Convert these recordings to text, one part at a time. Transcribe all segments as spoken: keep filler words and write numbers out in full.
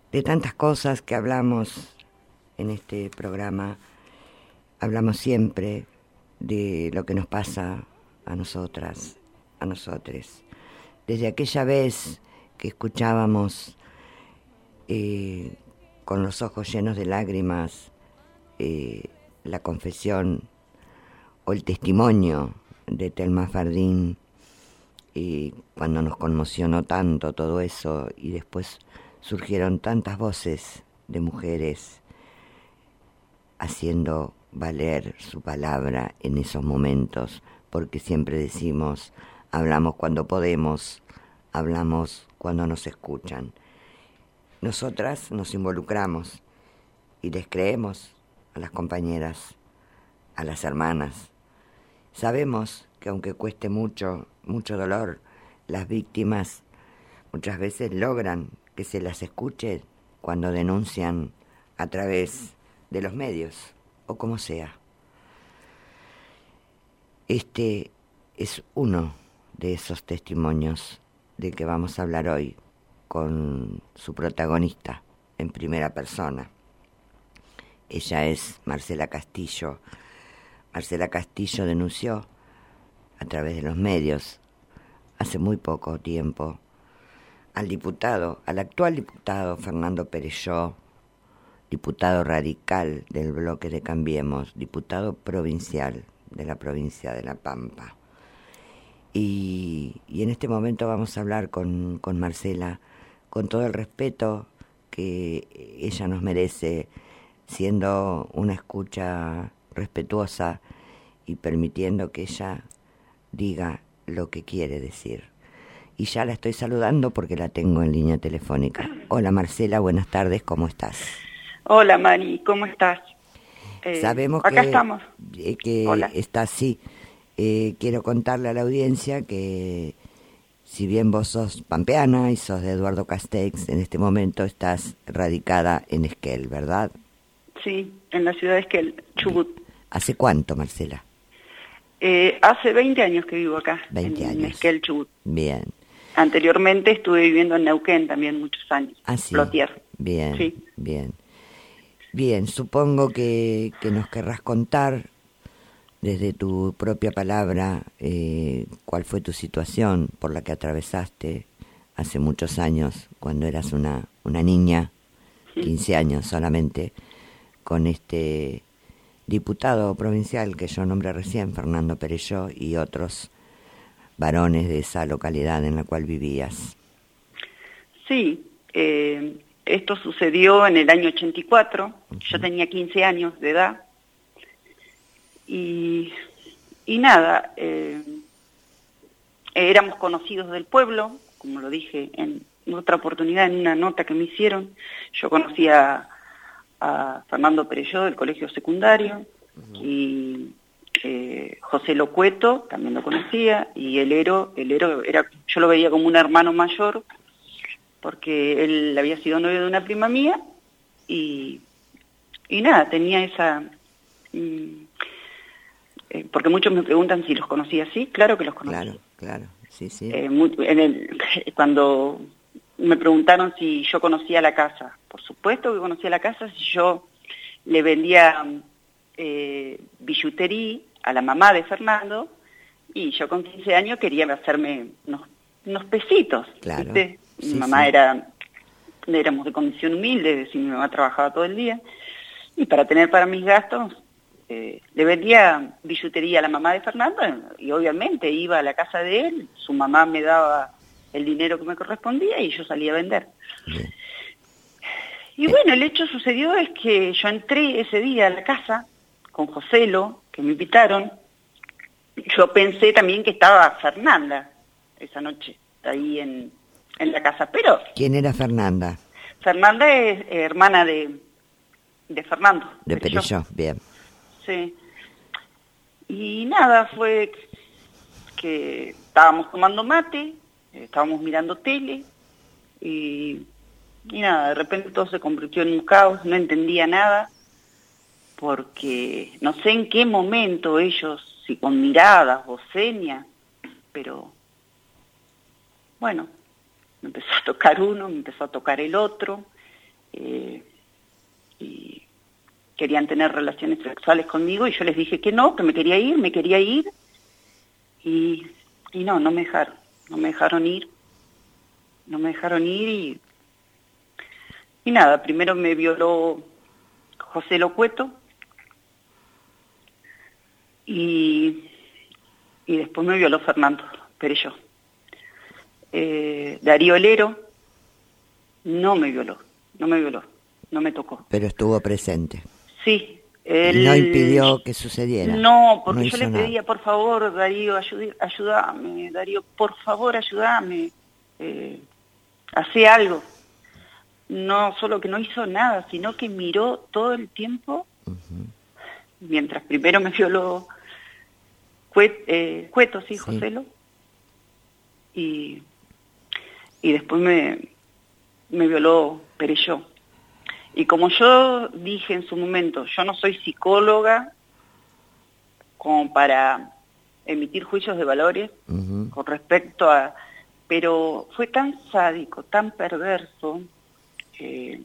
de tantas cosas que hablamos en este programa. Hablamos siempre de lo que nos pasa a nosotras, a nosotres. Desde aquella vez que escuchábamos eh, con los ojos llenos de lágrimas eh, la confesión o el testimonio de Thelma Fardín, y cuando nos conmocionó tanto todo eso, y después surgieron tantas voces de mujeres haciendo valer su palabra en esos momentos, porque siempre decimos, hablamos cuando podemos, hablamos cuando nos escuchan. Nosotras nos involucramos y les creemos a las compañeras, a las hermanas. Sabemos que aunque cueste mucho, mucho dolor, las víctimas muchas veces logran que se las escuche cuando denuncian a través de los medios, o como sea. Este es uno de esos testimonios de que vamos a hablar hoy con su protagonista en primera persona. Ella es Marcela Castillo. Marcela Castillo denunció a través de los medios hace muy poco tiempo al diputado, al actual diputado Fernando Perelló, diputado radical del bloque de Cambiemos, diputado provincial de la provincia de La Pampa. Y, y en este momento vamos a hablar con, con Marcela con todo el respeto que ella nos merece, siendo una escucha respetuosa y permitiendo que ella diga lo que quiere decir. Y ya la estoy saludando porque la tengo en línea telefónica. Hola Marcela, buenas tardes, ¿cómo estás? Hola Mari, ¿cómo estás? Eh, Sabemos acá que, estamos. Eh, que Hola. está así. Eh, quiero contarle a la audiencia que si bien vos sos pampeana y sos de Eduardo Castex, en este momento estás radicada en Esquel, ¿verdad? Sí, en la ciudad de Esquel, Chubut. ¿Hace cuánto, Marcela? Eh, hace veinte años que vivo acá, veinte en años. Esquel, Chubut. Bien. Anteriormente estuve viviendo en Neuquén también muchos años. Ah, sí. Plotier. Bien, sí. bien. Bien, supongo que, que nos querrás contar desde tu propia palabra eh, cuál fue tu situación por la que atravesaste hace muchos años, cuando eras una, una niña, quince años solamente, con este diputado provincial que yo nombré recién, Fernando Perelló, y otros varones de esa localidad en la cual vivías. Sí, eh, esto sucedió en el año ochenta y cuatro, uh-huh. Yo tenía quince años de edad, y, y nada, eh, éramos conocidos del pueblo, como lo dije en otra oportunidad, en una nota que me hicieron. Yo conocía a Fernando Perelló del colegio secundario, uh-huh. y eh, José Locueto también lo conocía, y el Ero, el Ero era, yo lo veía como un hermano mayor, porque él había sido novio de una prima mía, y, y nada, tenía esa... Mm, eh, porque muchos me preguntan si los conocía así, claro que los conocía. Claro, claro, sí, sí. Eh, muy, en el, cuando me preguntaron si yo conocía la casa, por supuesto que conocía la casa, si yo le vendía eh, billutería a la mamá de Fernando, y yo con quince años quería hacerme unos, unos pesitos, claro. ¿viste? Sí, mi mamá sí. era, éramos de condición humilde, es decir, mi mamá trabajaba todo el día, y para tener para mis gastos, eh, le vendía billutería a la mamá de Fernando, y obviamente iba a la casa de él, su mamá me daba el dinero que me correspondía y yo salía a vender. Bien. Y bueno, el hecho sucedió es que yo entré ese día a la casa con Joselo, que me invitaron. Yo pensé también que estaba Fernanda esa noche, ahí en, en la casa, pero... ¿Quién era Fernanda? Fernanda es eh, hermana de, de Fernando. De Perelló, bien. Sí. Y nada, fue que estábamos tomando mate, estábamos mirando tele, y, y nada, de repente todo se convirtió en un caos, no entendía nada, porque no sé en qué momento ellos, si con miradas o señas, pero bueno, me empezó a tocar uno, me empezó a tocar el otro, eh, y querían tener relaciones sexuales conmigo y yo les dije que no, que me quería ir, me quería ir y, y no, no me dejaron, no me dejaron ir, no me dejaron ir y, y nada, primero me violó José Locueto y, y después me violó Fernando Perelló. Eh, Darío Lero no me violó, no me violó, no me tocó. Pero estuvo presente. Sí. Él, no impidió que sucediera. No, porque no yo le pedía, nada. Por favor, Darío, ayude, ayúdame, Darío, por favor, ayúdame, eh, hace algo. No, solo que no hizo nada, sino que miró todo el tiempo, uh-huh. mientras primero me violó Cuet, eh, Cueto, sí, sí. Joselo, y, y después me, me violó Perelló. Y como yo dije en su momento, yo no soy psicóloga como para emitir juicios de valores uh-huh. con respecto a... Pero fue tan sádico, tan perverso, eh,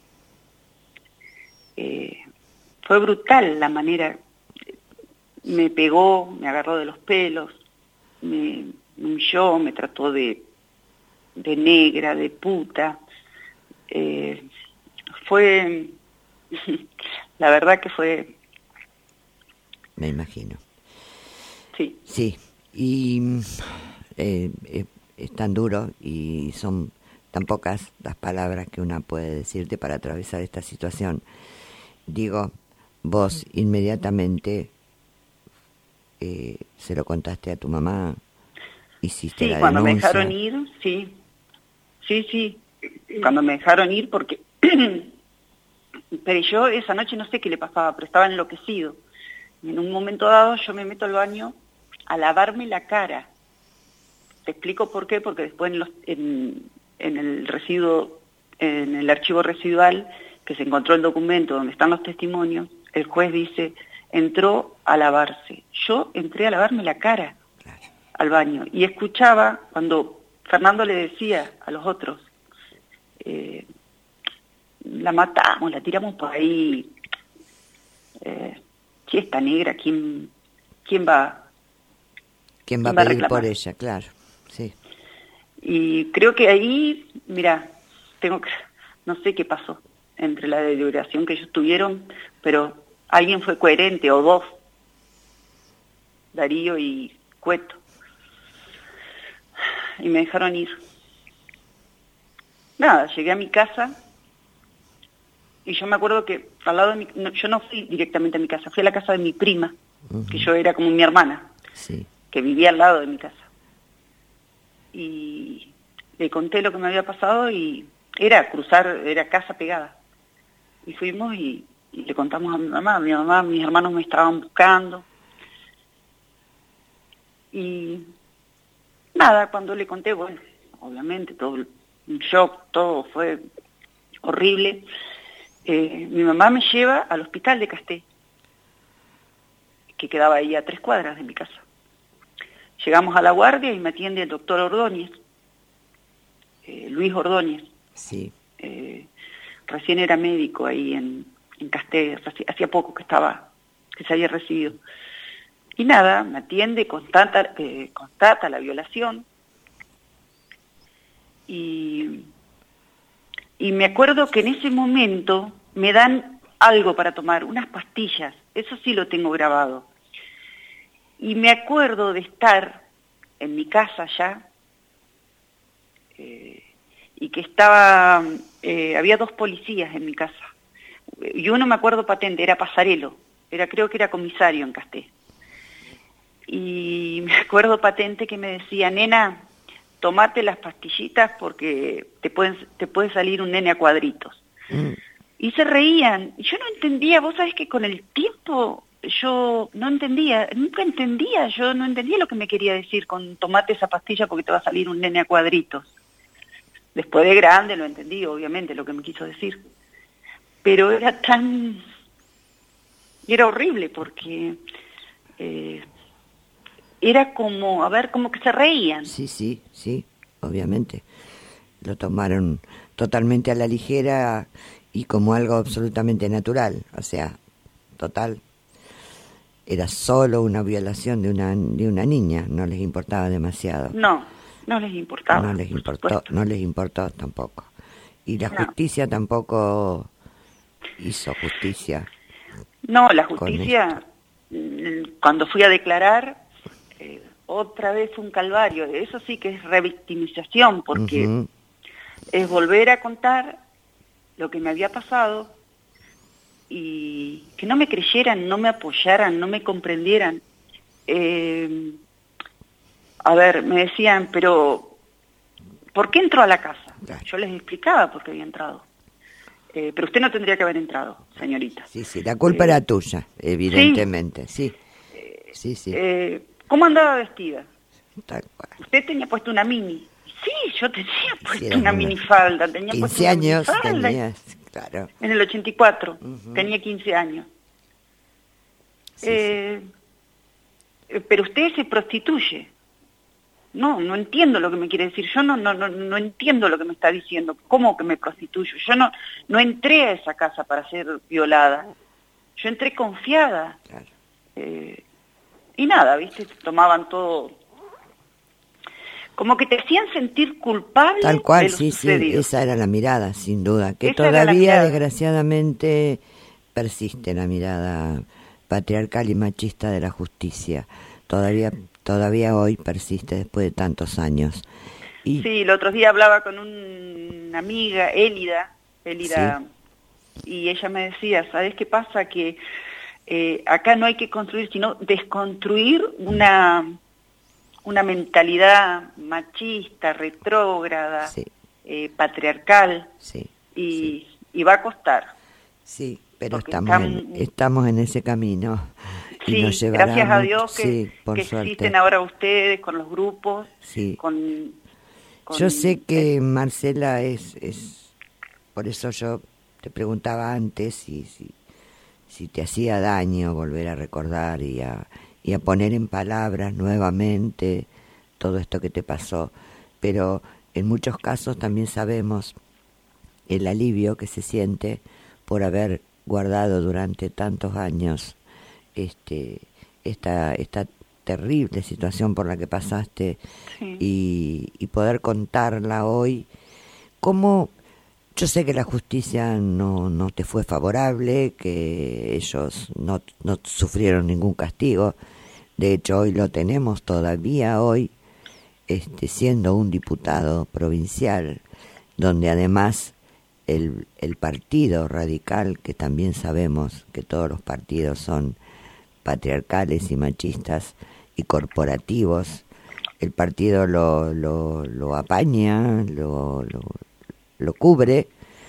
eh, fue brutal la manera, me pegó, me agarró de los pelos, me, me humilló, me trató de, de negra, de puta, eh, fue, la verdad que fue... Me imagino. Sí. Sí, y eh, eh, es tan duro y son tan pocas las palabras que una puede decirte para atravesar esta situación. Digo, vos inmediatamente eh, se lo contaste a tu mamá, hiciste sí, la cuando denuncia. Me dejaron ir, sí, sí, sí, cuando me dejaron ir porque... Pero yo esa noche no sé qué le pasaba, pero estaba enloquecido. Y en un momento dado yo me meto al baño a lavarme la cara. Te explico por qué, porque después en, los, en, en el residuo, en el archivo residual, que se encontró el documento donde están los testimonios, el juez dice, entró a lavarse. Yo entré a lavarme la cara al baño y escuchaba cuando Fernando le decía a los otros, eh, la matamos, la tiramos por ahí, eh, si está negra, ¿quién, quién va, ¿Quién va, ¿quién va a pedir por ella? Claro, sí. Y creo que ahí, mira, tengo que, no sé qué pasó entre la deliberación que ellos tuvieron, pero alguien fue coherente, o dos, Darío y Cueto, y me dejaron ir. Nada, llegué a mi casa, y yo me acuerdo que al lado de mi, no, yo no fui directamente a mi casa, fui a la casa de mi prima, uh-huh. que yo era como mi hermana, sí. que vivía al lado de mi casa. Y le conté lo que me había pasado y era cruzar, era casa pegada. Y fuimos y, y le contamos a mi mamá, mi mamá, mis hermanos me estaban buscando. Y nada, cuando le conté, bueno, obviamente todo un shock, todo fue horrible. Eh, mi mamá me lleva al hospital de Casté, que quedaba ahí a tres cuadras de mi casa. Llegamos a la guardia y me atiende el doctor Ordóñez, eh, Luis Ordóñez. Sí. Eh, recién era médico ahí en, en Casté, hacía poco que estaba, que se había recibido. Y nada, me atiende, constata, eh, constata la violación. Y, y me acuerdo que en ese momento me dan algo para tomar, unas pastillas, eso sí lo tengo grabado. Y me acuerdo de estar en mi casa ya, eh, y que estaba, eh, había dos policías en mi casa. Y uno me acuerdo patente, era Pasarelo, era, creo que era comisario en Casté. Y me acuerdo patente que me decía, nena, tomate las pastillitas porque te, pueden, te puede salir un nene a cuadritos. Mm. Y se reían. Yo no entendía, vos sabés que con el tiempo... yo no entendía, nunca entendía, yo no entendía lo que me quería decir con tomate esa pastilla porque te va a salir un nene a cuadritos. Después de grande lo entendí, obviamente, lo que me quiso decir. Pero era tan... era horrible porque eh, era como, a ver, como que se reían. Sí, sí, sí, obviamente. Lo tomaron totalmente a la ligera y como algo absolutamente natural, o sea, total, era solo una violación de una de una niña, no les importaba demasiado. No, no les importaba. No les importó, no les importó tampoco. Y la no. justicia tampoco hizo justicia. No, la justicia, cuando fui a declarar, eh, otra vez un calvario. Eso sí que es revictimización, porque uh-huh. es volver a contar lo que me había pasado y que no me creyeran, no me apoyaran, no me comprendieran. Eh, a ver, me decían, pero ¿por qué entró a la casa? Claro. Yo les explicaba por qué había entrado. Eh, pero usted no tendría que haber entrado, señorita. Sí, sí, la culpa eh, era tuya, evidentemente, sí. Sí, sí. sí. Eh, ¿Cómo andaba vestida? Tal cual. Usted tenía puesto una mini. Sí, yo tenía puesto sí, una minifalda. Tenía quince puesto años una tenías, claro. En el ochenta y cuatro, uh-huh. tenía quince años. Sí, eh, sí. Pero usted se prostituye. No, no entiendo lo que me quiere decir. Yo no, no, no, no entiendo lo que me está diciendo. ¿Cómo que me prostituyo? Yo no, no entré a esa casa para ser violada. Yo entré confiada. Claro. Eh, y nada, ¿viste? Tomaban todo. Como que te hacían sentir culpable. Tal cual, de lo sí, sucedido. sí. Esa era la mirada, sin duda. Que esa todavía, desgraciadamente, persiste la mirada patriarcal y machista de la justicia. Todavía todavía hoy persiste después de tantos años. Y... Sí, el otro día hablaba con una amiga, Élida, Élida, ¿sí? Y ella me decía, ¿sabes qué pasa? Que eh, acá no hay que construir, sino desconstruir una, una mentalidad machista, retrógrada, sí. eh, patriarcal, sí, y, sí. y va a costar. Sí, pero estamos, están... en, estamos en ese camino. Sí, gracias a Dios que, sí, que existen ahora ustedes con los grupos. Sí. Con, con yo sé que eh, Marcela es, es, por eso yo te preguntaba antes si, si, si te hacía daño volver a recordar y a, y a poner en palabras nuevamente todo esto que te pasó. Pero en muchos casos también sabemos el alivio que se siente por haber guardado durante tantos años este esta esta terrible situación por la que pasaste, sí. y, y poder contarla hoy. Como yo sé que la justicia no, no te fue favorable, que ellos no, no sufrieron ningún castigo, de hecho hoy lo tenemos todavía hoy, este siendo un diputado provincial, donde además el, el partido radical, que también sabemos que todos los partidos son patriarcales y machistas y corporativos, el partido lo, lo, lo apaña, lo, lo, lo cubre,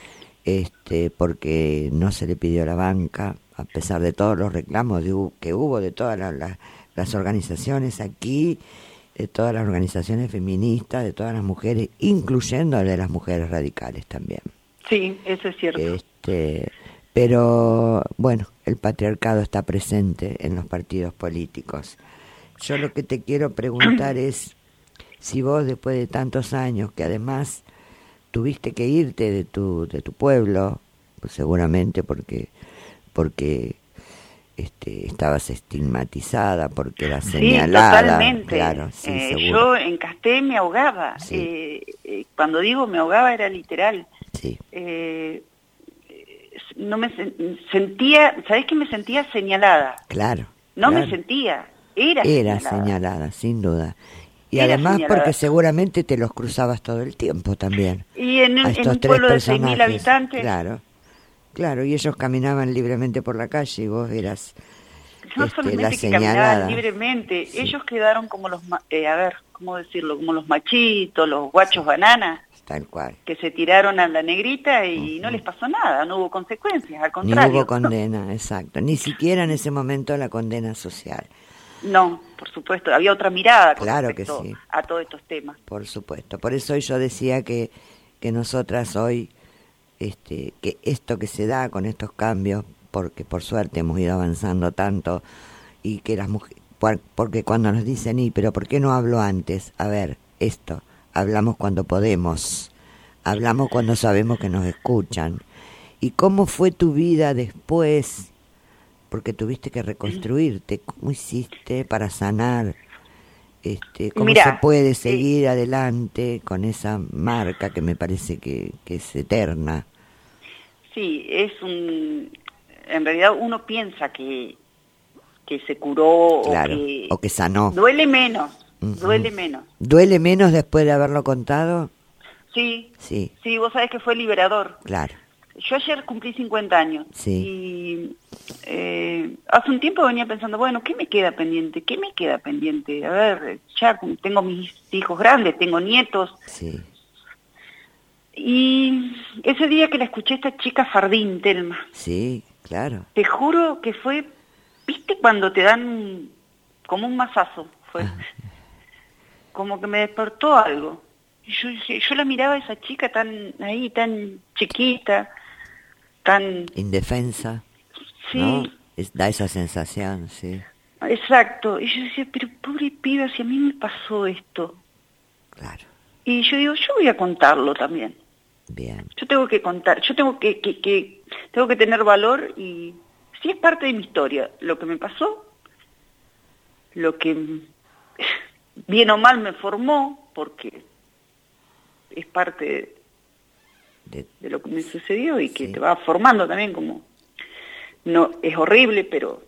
este, porque no se le pidió la banca, a pesar de todos los reclamos de, que hubo de todas las, las, las organizaciones aquí, de todas las organizaciones feministas, de todas las mujeres, incluyendo de las mujeres radicales también. Sí, eso es cierto. Este, pero, bueno, el patriarcado está presente en los partidos políticos. Yo lo que te quiero preguntar es si vos, después de tantos años, que además tuviste que irte de tu de tu pueblo, pues seguramente porque porque este estabas estigmatizada, porque eras señalada. Sí, totalmente. Claro, sí, eh, seguro. Yo en Casté me ahogaba. Sí. Eh, eh, cuando digo me ahogaba era literal. Sí. Eh, no me sentía, ¿sabés que me sentía señalada? Claro. No claro. me sentía, era, era señalada. señalada, sin duda. Y era además señalada. Porque seguramente te los cruzabas todo el tiempo también. Y en, en un pueblo de seis mil habitantes. Claro, claro, y ellos caminaban libremente por la calle y vos eras no este, solamente la que señalada. Caminaban libremente, sí. Ellos quedaron como los, eh, a ver, ¿cómo decirlo? Como los machitos, los guachos bananas. Tal cual. Que se tiraron a la negrita y uh-huh. no les pasó nada, no hubo consecuencias, al contrario. Ni hubo condena, exacto. Ni siquiera en ese momento la condena social. No, por supuesto, había otra mirada con claro respecto que sí. a todos estos temas. Por supuesto, por eso yo decía que, que nosotras hoy, este, que esto que se da con estos cambios, porque por suerte hemos ido avanzando tanto, y que las mujeres, porque cuando nos dicen, y pero ¿por qué no hablo antes? A ver, esto, hablamos cuando podemos, hablamos cuando sabemos que nos escuchan. ¿Y cómo fue tu vida después? Porque tuviste que reconstruirte. ¿Cómo hiciste para sanar? Este, ¿Cómo Mirá, se puede seguir eh, adelante con esa marca que me parece que, que es eterna? sí, es un... En realidad uno piensa que, que se curó Claro, o que... o que sanó. Duele menos, Uh-huh. duele menos. ¿Duele menos después de haberlo contado? Sí, Sí, sí, vos sabés que fue liberador. claro. Yo ayer cumplí cincuenta años Sí. y eh, hace un tiempo venía pensando, bueno, ¿qué me queda pendiente? ¿Qué me queda pendiente? A ver, ya tengo mis hijos grandes, tengo nietos. Sí, Y ese día que la escuché a esta chica Fardín, Telma, sí, claro. te juro que fue, ¿viste cuando te dan como un mazazo? Fue Ah. como que me despertó algo. Y yo, yo la miraba a esa chica tan ahí, tan chiquita, tan... Indefensa, Sí, ¿no? Es, da esa sensación, sí, exacto. Y yo decía, pero pobre piba, si a mí me pasó esto. claro. Y yo digo, yo voy a contarlo también. Bien, Yo tengo que contar, yo tengo que, que, que, tengo que tener valor y sí es parte de mi historia. Lo que me pasó, lo que bien o mal me formó, porque es parte de, de lo que me sucedió y que sí. te va formando también como... No, es horrible, pero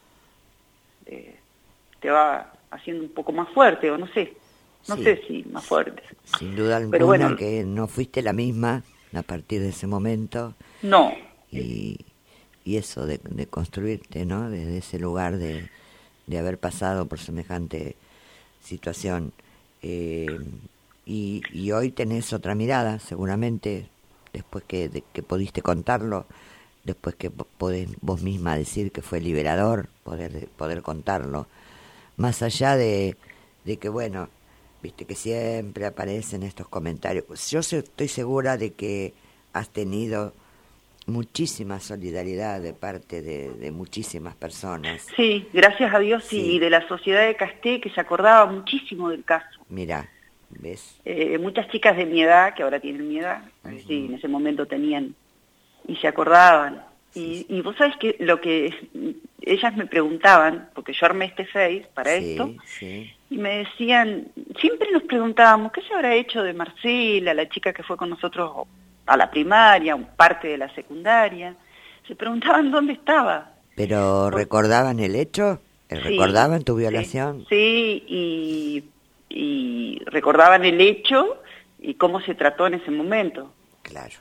eh, te va haciendo un poco más fuerte, o no sé, no Sí. sé si más fuerte. Sin duda alguna. Pero bueno, que no fuiste la misma a partir de ese momento no, y, y eso de, de construirte, ¿no? Desde ese lugar de, de haber pasado por semejante situación. Eh, y, y hoy tenés otra mirada, seguramente, después que, de, que pudiste contarlo, después que podés vos misma decir que fue liberador poder, poder contarlo. Más allá de, de que, bueno, viste que siempre aparecen estos comentarios. Yo estoy segura de que has tenido muchísima solidaridad de parte de, de muchísimas personas. sí, gracias a Dios sí, Sí. y de la sociedad de Casté, que se acordaba muchísimo del caso. Mira, ¿ves? Eh, muchas chicas de mi edad, que ahora tienen mi edad, uh-huh. Sí, en ese momento tenían, y se acordaban. Sí, y, y vos sabés que lo que ellas me preguntaban, porque yo armé este Face para sí, esto, sí. y me decían, siempre nos preguntábamos, ¿qué se habrá hecho de Marcela, la chica que fue con nosotros a la primaria, parte de la secundaria? Se preguntaban dónde estaba. ¿Pero Por... recordaban el hecho? ¿Recordaban sí, tu violación? Sí, y, y recordaban el hecho y cómo se trató en ese momento. Claro.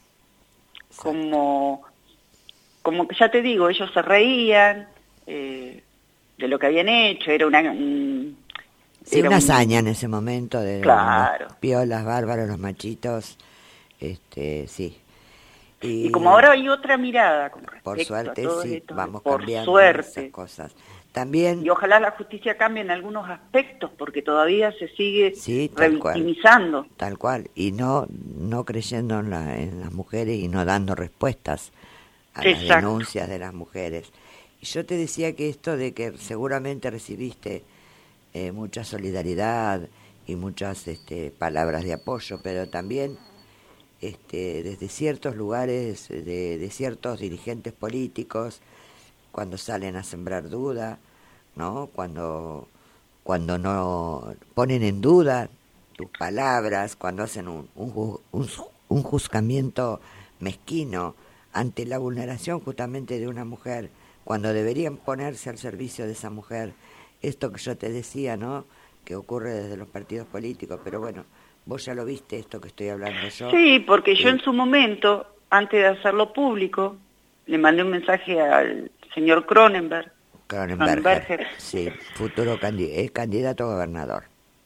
Como, como que ya te digo, ellos se reían eh, de lo que habían hecho, era una... Un, sí, era una un... hazaña en ese momento de claro. los piolas, bárbaros, los machitos, este, sí. Y, y como ahora hay otra mirada con respecto por suerte, a todo sí, esto, vamos por cambiando suerte. esas cosas. También, y ojalá la justicia cambie en algunos aspectos, porque todavía se sigue sí, tal revictimizando. Cual, tal cual, y no no creyendo en, la, en las mujeres y no dando respuestas a Exacto. las denuncias de las mujeres. Y yo te decía que esto de que seguramente recibiste eh, mucha solidaridad y muchas este, palabras de apoyo, pero también este, desde ciertos lugares, de, de ciertos dirigentes políticos, cuando salen a sembrar duda, ¿no? Cuando, cuando no ponen en duda tus palabras, cuando hacen un, un, un, un juzgamiento mezquino ante la vulneración justamente de una mujer, cuando deberían ponerse al servicio de esa mujer. Esto que yo te decía, ¿no? Que ocurre desde los partidos políticos, pero bueno, vos ya lo viste, esto que estoy hablando yo. Sí, porque eh, yo en su momento, antes de hacerlo público, le mandé un mensaje al señor Cronenberg. Cronenberger, Cronenberger. Sí, futuro candid- es candidato a gobernador.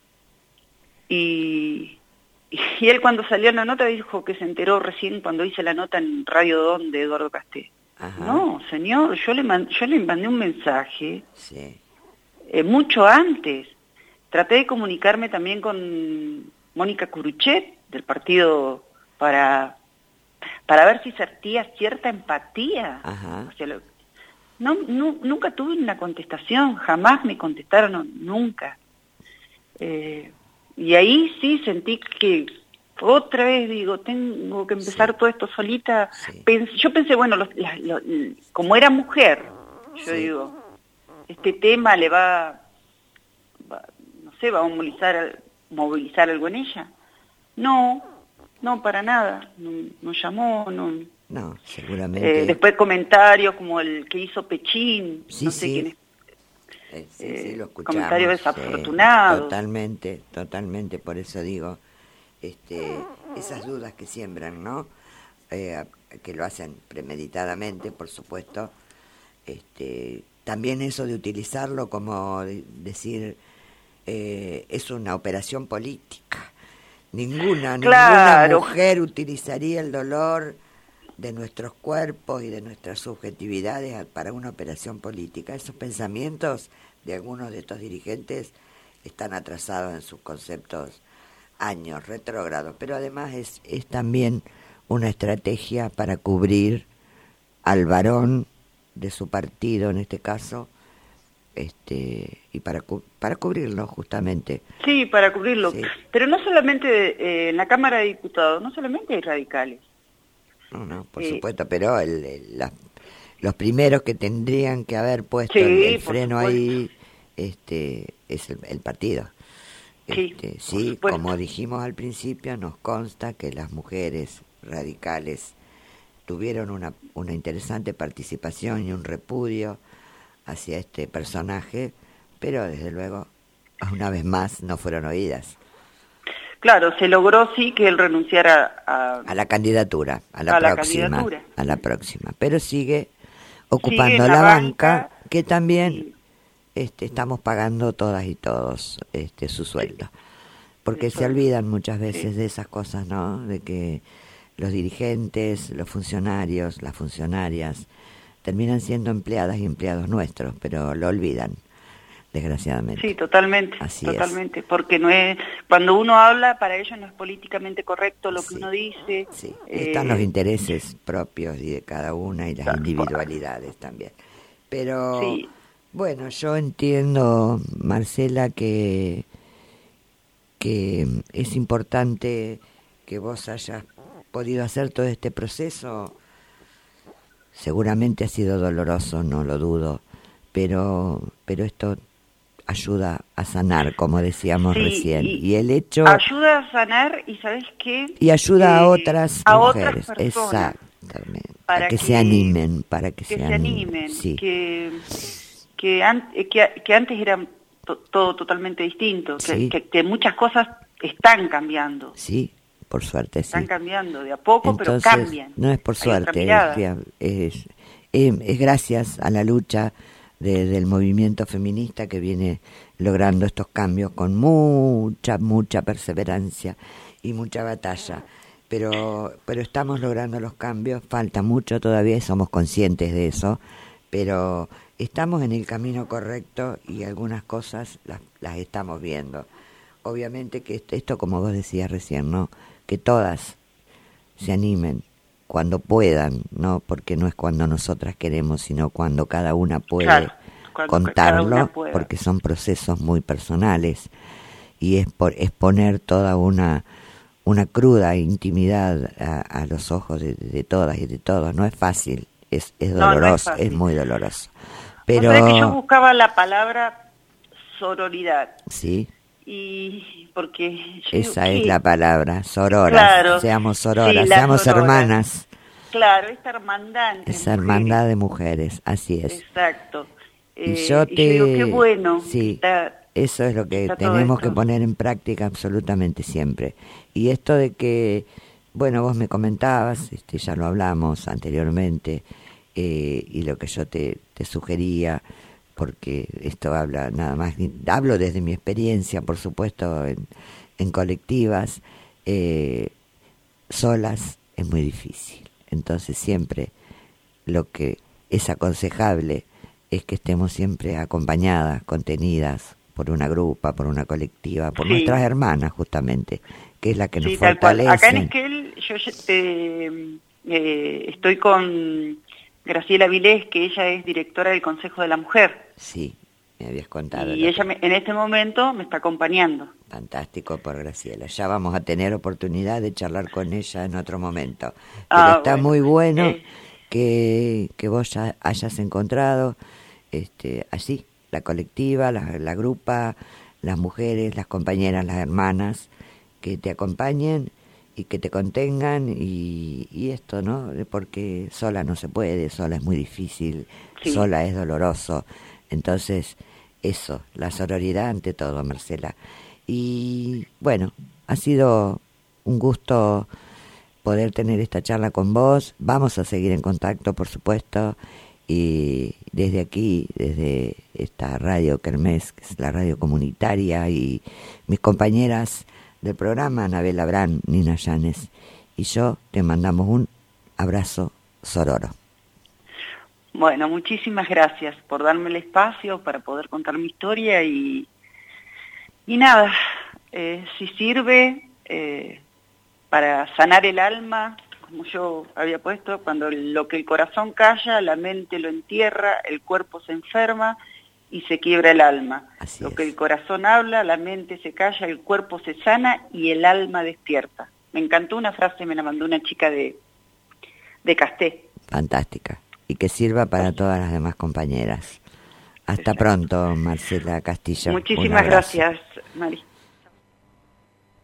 Y, y él cuando salió la nota dijo que se enteró recién cuando hice la nota en Radio Don de Eduardo Casté. Ajá. No, señor, yo le, mand- yo le mandé un mensaje sí. eh, mucho antes. Traté de comunicarme también con Mónica Curuchet, del partido, para, para ver si sentía cierta empatía. Ajá. O sea, lo, no, no, nunca tuve una contestación, jamás me contestaron, nunca. Eh, y ahí sí sentí que otra vez digo, tengo que empezar sí. todo esto solita. Sí. Pens- yo pensé, bueno, los, la, lo, como era mujer, yo sí. digo, este tema le va, va, no sé, va a movilizar, movilizar algo en ella. No, no, para nada, no, no llamó, no... No, seguramente... Eh, después comentarios como el que hizo Pechín, sí, no sé sí. quién es. Eh, sí, sí, lo escuchamos. Comentarios desafortunados. Sí, totalmente, totalmente, por eso digo, este, esas dudas que siembran, ¿no? Eh, que lo hacen premeditadamente, por supuesto. Este, también eso de utilizarlo como de, decir, eh, es una operación política. Ninguna, claro. ninguna mujer utilizaría el dolor de nuestros cuerpos y de nuestras subjetividades para una operación política. Esos pensamientos de algunos de estos dirigentes están atrasados en sus conceptos años, retrógrados, pero además es, es también una estrategia para cubrir al varón de su partido, en este caso, este y para cu- para cubrirlo justamente. Sí, para cubrirlo. Sí. Pero no solamente eh, en la Cámara de Diputados, no solamente hay radicales. No, no, por eh, supuesto, pero el, el, la, los primeros que tendrían que haber puesto sí, el, el freno ahí este es el, el partido. Sí, este, sí, como dijimos al principio, nos consta que las mujeres radicales tuvieron una, una interesante participación y un repudio hacia este personaje, pero desde luego, una vez más, no fueron oídas. Claro, se logró sí que él renunciara a... A la candidatura, a la a próxima. La candidatura. A la próxima, pero sigue ocupando sigue la, la banca, banca, que también sí. este, estamos pagando todas y todos este, su sueldo. Sí. Porque El se sueldo. olvidan muchas veces sí. de esas cosas, ¿no? De que los dirigentes, los funcionarios, las funcionarias, terminan siendo empleadas y empleados nuestros, pero lo olvidan, desgraciadamente. Sí, totalmente, Así totalmente, es. porque no es, cuando uno habla, para ellos no es políticamente correcto lo que sí. uno dice. Sí, eh, están los intereses propios y de cada una y las individualidades también. Pero, sí. bueno, yo entiendo, Marcela, que, que es importante que vos hayas podido hacer todo este proceso. Seguramente ha sido doloroso, no lo dudo, pero pero esto ayuda a sanar, como decíamos sí, recién. Y, y el hecho... Ayuda a sanar y ¿sabes qué? Y ayuda eh, a otras a mujeres, otras personas, exactamente, para que, que se animen, para que, que se, se animen, animen sí. que, que, an, que, que antes era to, todo totalmente distinto, que, sí. que, que muchas cosas están cambiando. Sí, por suerte, sí. Están cambiando de a poco, Entonces, pero cambian. No es por suerte, es, es, es, es gracias a la lucha de, del movimiento feminista que viene logrando estos cambios con mucha, mucha perseverancia y mucha batalla. Pero, pero estamos logrando los cambios, falta mucho todavía y somos conscientes de eso, pero estamos en el camino correcto y algunas cosas las, las estamos viendo. Obviamente que esto, como vos decías recién, ¿no? Que todas se animen cuando puedan, no porque no es cuando nosotras queremos, sino cuando cada una puede claro, cuando contarlo, cada una porque son procesos muy personales y es por exponer toda una una cruda intimidad a, a los ojos de, de todas y de todos. No es fácil, es es doloroso, no, no es, fácil. Es muy doloroso. Pero o sea que yo buscaba la palabra sororidad. Sí. Y porque esa digo, es la palabra, sororas, claro, seamos sororas, sí, seamos sororas. hermanas. Claro, esta hermandad. Esa hermandad de mujeres, así es. Exacto. Y eh, yo te... Y yo digo, qué bueno. Sí, está, eso es lo que tenemos que poner en práctica absolutamente siempre. Y esto de que, bueno, vos me comentabas, este, ya lo hablamos anteriormente, eh, y lo que yo te, te sugería, porque esto habla nada más, hablo desde mi experiencia, por supuesto, en, en colectivas, eh, solas es muy difícil. Entonces siempre lo que es aconsejable es que estemos siempre acompañadas, contenidas por una grupa, por una colectiva, por sí. nuestras hermanas justamente, que es la que nos sí, fortalece. Acá en Esquel yo te, eh, estoy con Graciela Vilés, que ella es directora del Consejo de la Mujer. Sí, me habías contado. Y ella me, en este momento me está acompañando. Fantástico por Graciela. Ya vamos a tener oportunidad de charlar con ella en otro momento. Pero ah, está bueno. muy bueno eh. que, que vos ya hayas encontrado este, así, la colectiva, la, la grupa, las mujeres, las compañeras, las hermanas, que te acompañen y que te contengan y, y esto, ¿no? Porque sola no se puede, sola es muy difícil, sí. Sola es doloroso. Entonces, eso, la sororidad ante todo, Marcela. Y bueno, ha sido un gusto poder tener esta charla con vos. Vamos a seguir en contacto, por supuesto, y desde aquí, desde esta radio Kermés, que es la radio comunitaria, y mis compañeras del programa, Anabel Abrán, Nina Llanes, y yo te mandamos un abrazo sororo. Bueno, muchísimas gracias por darme el espacio para poder contar mi historia y, y nada, eh, si sirve eh, para sanar el alma, como yo había puesto, cuando lo que el corazón calla, la mente lo entierra, el cuerpo se enferma y se quiebra el alma. Así lo es. que el corazón habla, la mente se calla, el cuerpo se sana y el alma despierta. Me encantó una frase, me la mandó una chica de, de Casté. Fantástica. Y que sirva para todas las demás compañeras. Hasta Exacto. Pronto, Marcela Castillo. Muchísimas gracias, Mari.